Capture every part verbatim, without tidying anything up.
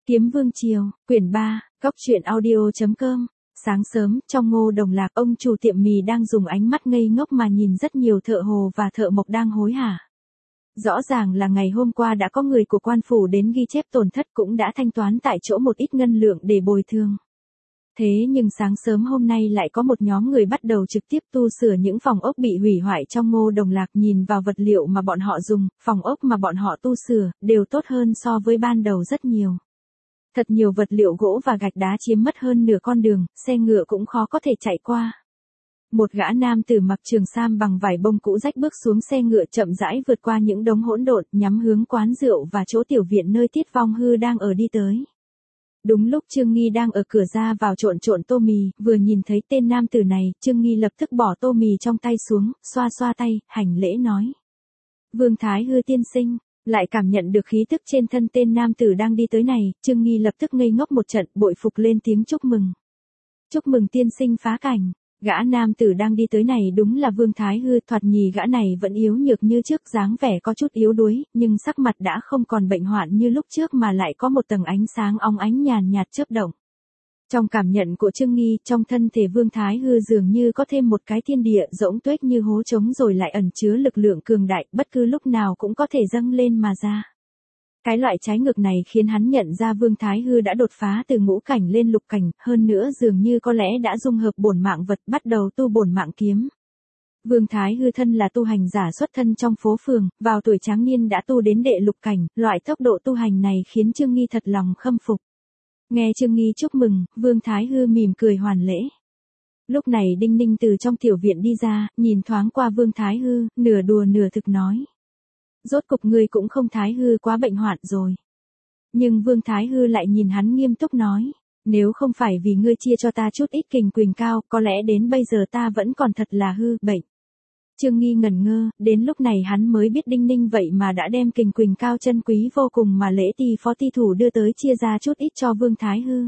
Kiếm Vương Triều, quyển ba, góc truyện audio.com. Sáng sớm, trong Ngô Đồng Lạc, ông chủ tiệm mì đang dùng ánh mắt ngây ngốc mà nhìn rất nhiều thợ hồ và thợ mộc đang hối hả. Rõ ràng là ngày hôm qua đã có người của quan phủ đến ghi chép tổn thất, cũng đã thanh toán tại chỗ một ít ngân lượng để bồi thường. Thế nhưng sáng sớm hôm nay lại có một nhóm người bắt đầu trực tiếp tu sửa những phòng ốc bị hủy hoại trong Ngô Đồng Lạc. Nhìn vào vật liệu mà bọn họ dùng, phòng ốc mà bọn họ tu sửa, đều tốt hơn so với ban đầu rất nhiều. Thật nhiều vật liệu gỗ và gạch đá chiếm mất hơn nửa con đường, xe ngựa cũng khó có thể chạy qua. Một gã nam tử mặc trường sam bằng vải bông cũ rách bước xuống xe ngựa, chậm rãi vượt qua những đống hỗn độn, nhắm hướng quán rượu và chỗ tiểu viện nơi Tiết Vong Hư đang ở đi tới. Đúng lúc Trương Nghi đang ở cửa ra vào trộn trộn tô mì, vừa nhìn thấy tên nam tử này, Trương Nghi lập tức bỏ tô mì trong tay xuống, xoa xoa tay, hành lễ nói: Vương Thái Hư tiên sinh. Lại cảm nhận được khí tức trên thân tên nam tử đang đi tới này, Trương Nghi lập tức ngây ngốc một trận, bội phục lên tiếng chúc mừng. Chúc mừng tiên sinh phá cảnh. Gã nam tử đang đi tới này đúng là Vương Thái Hư. Thoạt nhì gã này vẫn yếu nhược như trước, dáng vẻ có chút yếu đuối, nhưng sắc mặt đã không còn bệnh hoạn như lúc trước mà lại có một tầng ánh sáng óng ánh nhàn nhạt chớp động. Trong cảm nhận của Trương Nghi, trong thân thể Vương Thái Hư dường như có thêm một cái thiên địa rỗng tuếch như hố trống, rồi lại ẩn chứa lực lượng cường đại, bất cứ lúc nào cũng có thể dâng lên mà ra. Cái loại trái ngược này khiến hắn nhận ra Vương Thái Hư đã đột phá từ ngũ cảnh lên lục cảnh, hơn nữa dường như có lẽ đã dung hợp bổn mạng vật, bắt đầu tu bổn mạng kiếm. Vương Thái Hư thân là tu hành giả xuất thân trong phố phường, vào tuổi tráng niên đã tu đến đệ lục cảnh, loại tốc độ tu hành này khiến Trương Nghi thật lòng khâm phục. Nghe Trương Nghi chúc mừng, Vương Thái Hư mỉm cười hoàn lễ. Lúc này Đinh Ninh từ trong tiểu viện đi ra, nhìn thoáng qua Vương Thái Hư, nửa đùa nửa thực nói: Rốt cục ngươi cũng không Thái Hư quá bệnh hoạn rồi. Nhưng Vương Thái Hư lại nhìn hắn nghiêm túc nói: Nếu không phải vì ngươi chia cho ta chút ít kình quỳnh cao, có lẽ đến bây giờ ta vẫn còn thật là hư bệnh. Trương Nghi ngẩn ngơ, đến lúc này hắn mới biết Đinh Ninh vậy mà đã đem kình quỳnh cao chân quý vô cùng mà lễ ti phó ti thủ đưa tới chia ra chút ít cho Vương Thái Hư.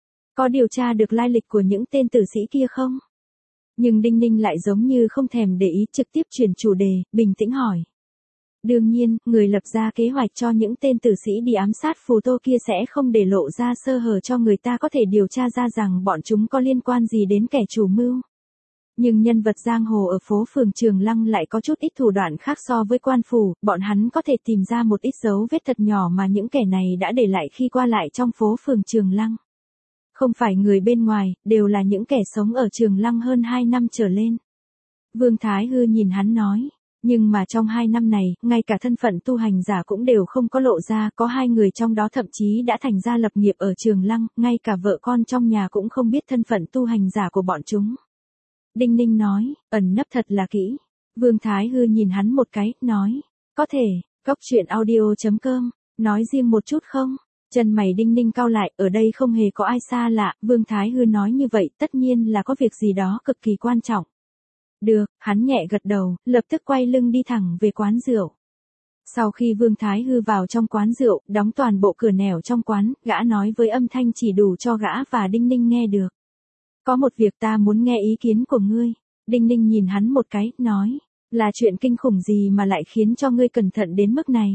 Có điều tra được lai lịch của những tên tử sĩ kia không? Nhưng Đinh Ninh lại giống như không thèm để ý, trực tiếp chuyển chủ đề, bình tĩnh hỏi. Đương nhiên, người lập ra kế hoạch cho những tên tử sĩ đi ám sát Phù Tô kia sẽ không để lộ ra sơ hở cho người ta có thể điều tra ra rằng bọn chúng có liên quan gì đến kẻ chủ mưu. Nhưng nhân vật giang hồ ở phố phường Trường Lăng lại có chút ít thủ đoạn khác so với quan phủ, bọn hắn có thể tìm ra một ít dấu vết thật nhỏ mà những kẻ này đã để lại khi qua lại trong phố phường Trường Lăng. Không phải người bên ngoài, đều là những kẻ sống ở Trường Lăng hơn hai năm trở lên. Vương Thái Hư nhìn hắn nói, nhưng mà trong hai năm này, ngay cả thân phận tu hành giả cũng đều không có lộ ra, có hai người trong đó thậm chí đã thành ra lập nghiệp ở Trường Lăng, ngay cả vợ con trong nhà cũng không biết thân phận tu hành giả của bọn chúng. Đinh Ninh nói, ẩn nấp thật là kỹ. Vương Thái Hư nhìn hắn một cái, nói, có thể, góc truyện audio.com, nói riêng một chút không? Chân mày Đinh Ninh cau lại, ở đây không hề có ai xa lạ, Vương Thái Hư nói như vậy tất nhiên là có việc gì đó cực kỳ quan trọng. Được, hắn nhẹ gật đầu, lập tức quay lưng đi thẳng về quán rượu. Sau khi Vương Thái Hư vào trong quán rượu, đóng toàn bộ cửa nẻo trong quán, gã nói với âm thanh chỉ đủ cho gã và Đinh Ninh nghe được. Có một việc ta muốn nghe ý kiến của ngươi. Đinh Ninh nhìn hắn một cái, nói, là chuyện kinh khủng gì mà lại khiến cho ngươi cẩn thận đến mức này?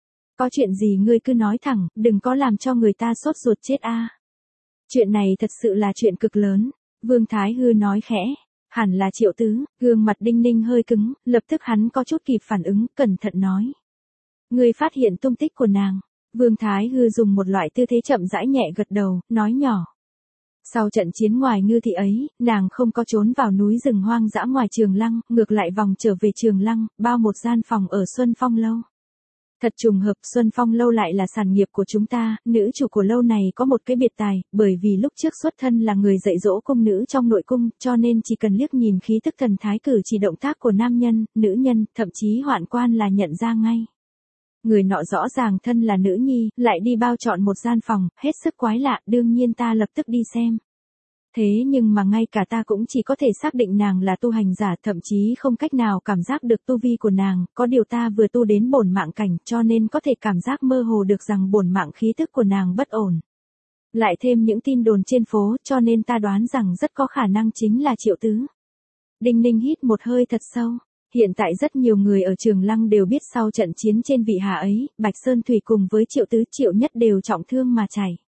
Có chuyện gì ngươi cứ nói thẳng, đừng có làm cho người ta sốt ruột chết a. Chuyện này thật sự là chuyện cực lớn. Vương Thái Hư nói khẽ, hẳn là Triệu Tứ. Gương mặt Đinh Ninh hơi cứng, lập tức hắn có chút kịp phản ứng, cẩn thận nói. Ngươi phát hiện tung tích của nàng. Vương Thái Hư dùng một loại tư thế chậm rãi nhẹ gật đầu, nói nhỏ. Sau trận chiến ngoài Ngư Thị ấy, nàng không có trốn vào núi rừng hoang dã ngoài Trường Lăng, ngược lại vòng trở về Trường Lăng, bao một gian phòng ở Xuân Phong Lâu. Thật trùng hợp, Xuân Phong Lâu lại là sản nghiệp của chúng ta, nữ chủ của lâu này có một cái biệt tài, bởi vì lúc trước xuất thân là người dạy dỗ cung nữ trong nội cung, cho nên chỉ cần liếc nhìn khí tức thần thái cử chỉ động tác của nam nhân, nữ nhân, thậm chí hoạn quan là nhận ra ngay. Người nọ rõ ràng thân là nữ nhi, lại đi bao chọn một gian phòng, hết sức quái lạ, đương nhiên ta lập tức đi xem. Thế nhưng mà ngay cả ta cũng chỉ có thể xác định nàng là tu hành giả, thậm chí không cách nào cảm giác được tu vi của nàng, có điều ta vừa tu đến bổn mạng cảnh, cho nên có thể cảm giác mơ hồ được rằng bổn mạng khí tức của nàng bất ổn. Lại thêm những tin đồn trên phố, cho nên ta đoán rằng rất có khả năng chính là Triệu Tứ. Đinh Ninh hít một hơi thật sâu. Hiện tại rất nhiều người ở Trường Lăng đều biết sau trận chiến trên Vị Hà ấy, Bạch Sơn Thủy cùng với Triệu Tứ Triệu Nhất đều trọng thương mà chảy.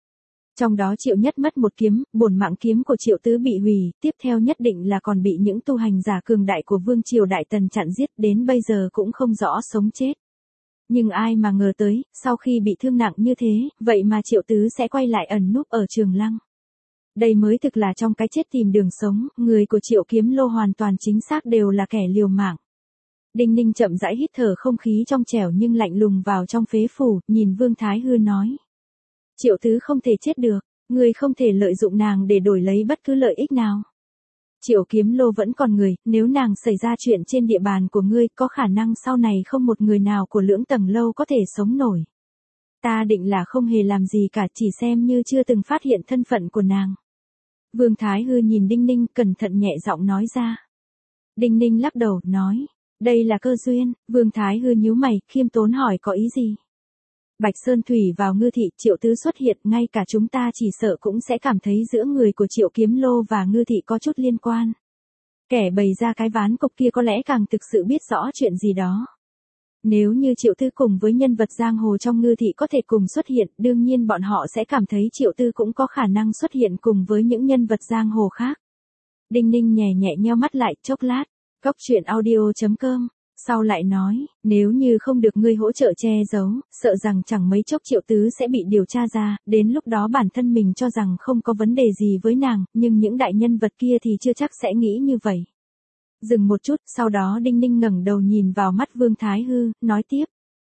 Trong đó Triệu Nhất mất một kiếm, bổn mạng kiếm của Triệu Tứ bị hủy, tiếp theo nhất định là còn bị những tu hành giả cường đại của Vương Triều Đại Tần chặn giết, đến bây giờ cũng không rõ sống chết. Nhưng ai mà ngờ tới, sau khi bị thương nặng như thế, vậy mà Triệu Tứ sẽ quay lại ẩn núp ở Trường Lăng. Đây mới thực là trong cái chết tìm đường sống, người của Triệu Kiếm Lô hoàn toàn chính xác đều là kẻ liều mạng. Đinh Ninh chậm rãi hít thở không khí trong trẻo nhưng lạnh lùng vào trong phế phủ, nhìn Vương Thái Hư nói. Triệu Tứ không thể chết được, ngươi không thể lợi dụng nàng để đổi lấy bất cứ lợi ích nào. Triệu Kiếm Lô vẫn còn người, nếu nàng xảy ra chuyện trên địa bàn của ngươi, có khả năng sau này không một người nào của Lưỡng Tầng Lâu có thể sống nổi. Ta định là không hề làm gì cả, chỉ xem như chưa từng phát hiện thân phận của nàng. Vương Thái Hư nhìn Đinh Ninh cẩn thận nhẹ giọng nói ra. Đinh Ninh lắc đầu, nói. Đây là cơ duyên. Vương Thái Hư nhíu mày, khiêm tốn hỏi có ý gì? Bạch Sơn Thủy vào Ngư Thị, Triệu Tứ xuất hiện, ngay cả chúng ta chỉ sợ cũng sẽ cảm thấy giữa người của Triệu Kiếm Lô và Ngư Thị có chút liên quan. Kẻ bày ra cái ván cục kia có lẽ càng thực sự biết rõ chuyện gì đó. Nếu như Triệu Tư cùng với nhân vật giang hồ trong Ngư Thị có thể cùng xuất hiện, đương nhiên bọn họ sẽ cảm thấy Triệu Tư cũng có khả năng xuất hiện cùng với những nhân vật giang hồ khác. Đinh Ninh nhẹ nhẹ nheo mắt lại chốc lát, Cốc Truyện Audio chấm com, sau lại nói, nếu như không được ngươi hỗ trợ che giấu, sợ rằng chẳng mấy chốc Triệu Tứ sẽ bị điều tra ra, đến lúc đó bản thân mình cho rằng không có vấn đề gì với nàng, nhưng những đại nhân vật kia thì chưa chắc sẽ nghĩ như vậy. Dừng một chút, sau đó Đinh Ninh ngẩng đầu nhìn vào mắt Vương Thái Hư, nói tiếp.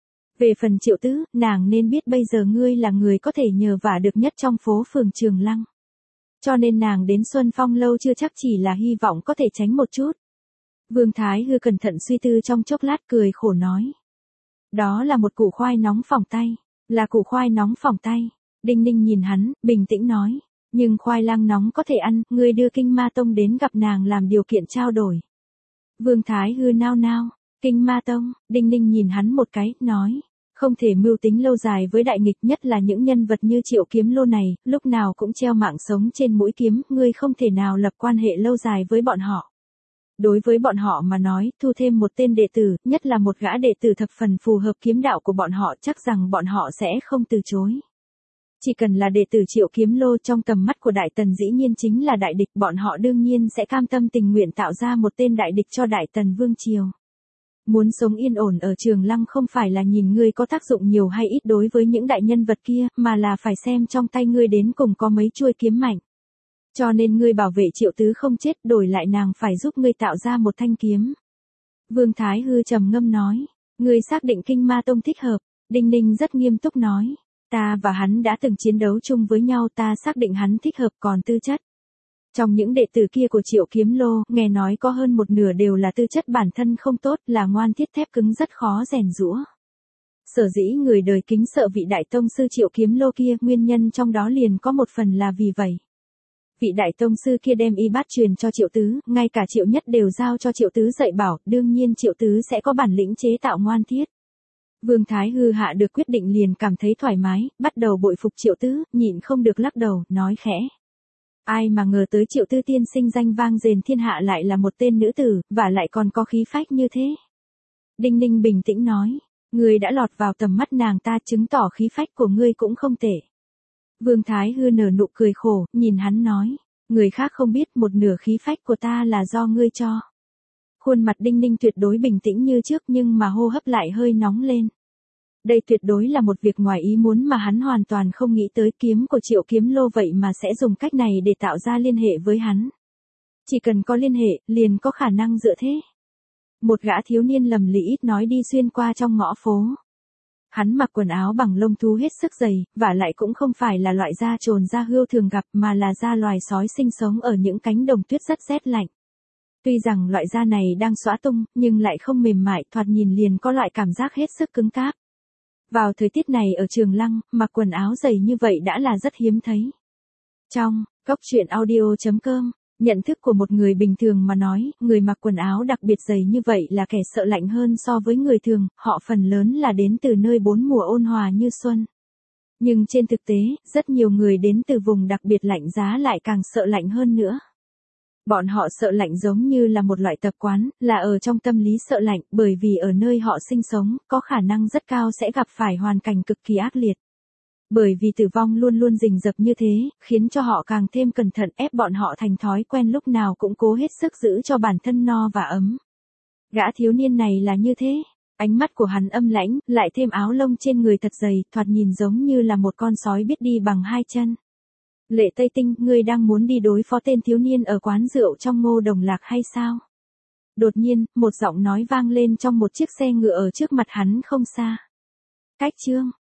Về phần Triệu Tứ, nàng nên biết bây giờ ngươi là người có thể nhờ vả được nhất trong phố phường Trường Lăng. Cho nên nàng đến Xuân Phong Lâu chưa chắc chỉ là hy vọng có thể tránh một chút. Vương Thái Hư cẩn thận suy tư trong chốc lát cười khổ nói. Đó là một củ khoai nóng phỏng tay, là củ khoai nóng phỏng tay. Đinh Ninh nhìn hắn, bình tĩnh nói. Nhưng khoai lang nóng có thể ăn, ngươi đưa Kinh Ma Tông đến gặp nàng làm điều kiện trao đổi. Vương Thái Hư nao nao, Kinh Ma Tông, Đinh Ninh nhìn hắn một cái, nói. Không thể mưu tính lâu dài với đại nghịch, nhất là những nhân vật như Triệu Kiếm Lô này, lúc nào cũng treo mạng sống trên mũi kiếm, ngươi không thể nào lập quan hệ lâu dài với bọn họ. Đối với bọn họ mà nói, thu thêm một tên đệ tử, nhất là một gã đệ tử thập phần phù hợp kiếm đạo của bọn họ, chắc rằng bọn họ sẽ không từ chối. Chỉ cần là đệ tử Triệu Kiếm Lô trong tầm mắt của Đại Tần dĩ nhiên chính là đại địch, bọn họ đương nhiên sẽ cam tâm tình nguyện tạo ra một tên đại địch cho Đại Tần Vương Triều. Muốn sống yên ổn ở Trường Lăng không phải là nhìn ngươi có tác dụng nhiều hay ít đối với những đại nhân vật kia, mà là phải xem trong tay ngươi đến cùng có mấy chuôi kiếm mạnh. Cho nên ngươi bảo vệ Triệu Tứ không chết, đổi lại nàng phải giúp ngươi tạo ra một thanh kiếm. Vương Thái Hư trầm ngâm nói, ngươi xác định Kinh Ma Tông thích hợp. Đinh Ninh rất nghiêm túc nói, ta và hắn đã từng chiến đấu chung với nhau, ta xác định hắn thích hợp, còn tư chất. Trong những đệ tử kia của Triệu Kiếm Lô, nghe nói có hơn một nửa đều là tư chất bản thân không tốt, là ngoan thiết thép cứng rất khó rèn giũa. Sở dĩ người đời kính sợ vị đại tông sư Triệu Kiếm Lô kia, nguyên nhân trong đó liền có một phần là vì vậy. Vị đại tông sư kia đem y bát truyền cho Triệu Tứ, ngay cả Triệu Nhất đều giao cho Triệu Tứ dạy bảo, đương nhiên Triệu Tứ sẽ có bản lĩnh chế tạo ngoan thiết. Vương Thái Hư hạ được quyết định liền cảm thấy thoải mái, bắt đầu bội phục Triệu Tứ, nhịn không được lắc đầu, nói khẽ. Ai mà ngờ tới Triệu Tư tiên sinh danh vang rền thiên hạ lại là một tên nữ tử, và lại còn có khí phách như thế. Đinh Ninh bình tĩnh nói, ngươi đã lọt vào tầm mắt nàng ta, chứng tỏ khí phách của ngươi cũng không tệ. Vương Thái Hư nở nụ cười khổ, nhìn hắn nói, người khác không biết một nửa khí phách của ta là do ngươi cho. Khuôn mặt Đinh Ninh tuyệt đối bình tĩnh như trước nhưng mà hô hấp lại hơi nóng lên. Đây tuyệt đối là một việc ngoài ý muốn mà hắn hoàn toàn không nghĩ tới, kiếm của Triệu Kiếm Lô vậy mà sẽ dùng cách này để tạo ra liên hệ với hắn. Chỉ cần có liên hệ, liền có khả năng dựa thế. Một gã thiếu niên lầm lĩ nói đi xuyên qua trong ngõ phố. Hắn mặc quần áo bằng lông thú hết sức dày, và lại cũng không phải là loại da trồn da hươu thường gặp mà là da loài sói sinh sống ở những cánh đồng tuyết rất rét lạnh. Tuy rằng loại da này đang xõa tung, nhưng lại không mềm mại, thoạt nhìn liền có loại cảm giác hết sức cứng cáp. Vào thời tiết này ở Trường Lăng, mặc quần áo dày như vậy đã là rất hiếm thấy. Trong Cốc Truyện Audio chấm com, nhận thức của một người bình thường mà nói, người mặc quần áo đặc biệt dày như vậy là kẻ sợ lạnh hơn so với người thường, họ phần lớn là đến từ nơi bốn mùa ôn hòa như xuân. Nhưng trên thực tế, rất nhiều người đến từ vùng đặc biệt lạnh giá lại càng sợ lạnh hơn nữa. Bọn họ sợ lạnh giống như là một loại tập quán, là ở trong tâm lý sợ lạnh, bởi vì ở nơi họ sinh sống, có khả năng rất cao sẽ gặp phải hoàn cảnh cực kỳ ác liệt. Bởi vì tử vong luôn luôn rình rập như thế, khiến cho họ càng thêm cẩn thận, ép bọn họ thành thói quen lúc nào cũng cố hết sức giữ cho bản thân no và ấm. Gã thiếu niên này là như thế. Ánh mắt của hắn âm lãnh, lại thêm áo lông trên người thật dày, thoạt nhìn giống như là một con sói biết đi bằng hai chân. Lệ Tây Tinh, ngươi đang muốn đi đối phó tên thiếu niên ở quán rượu trong Ngô Đồng Lạc hay sao? Đột nhiên, một giọng nói vang lên trong một chiếc xe ngựa ở trước mặt hắn không xa. Cách chương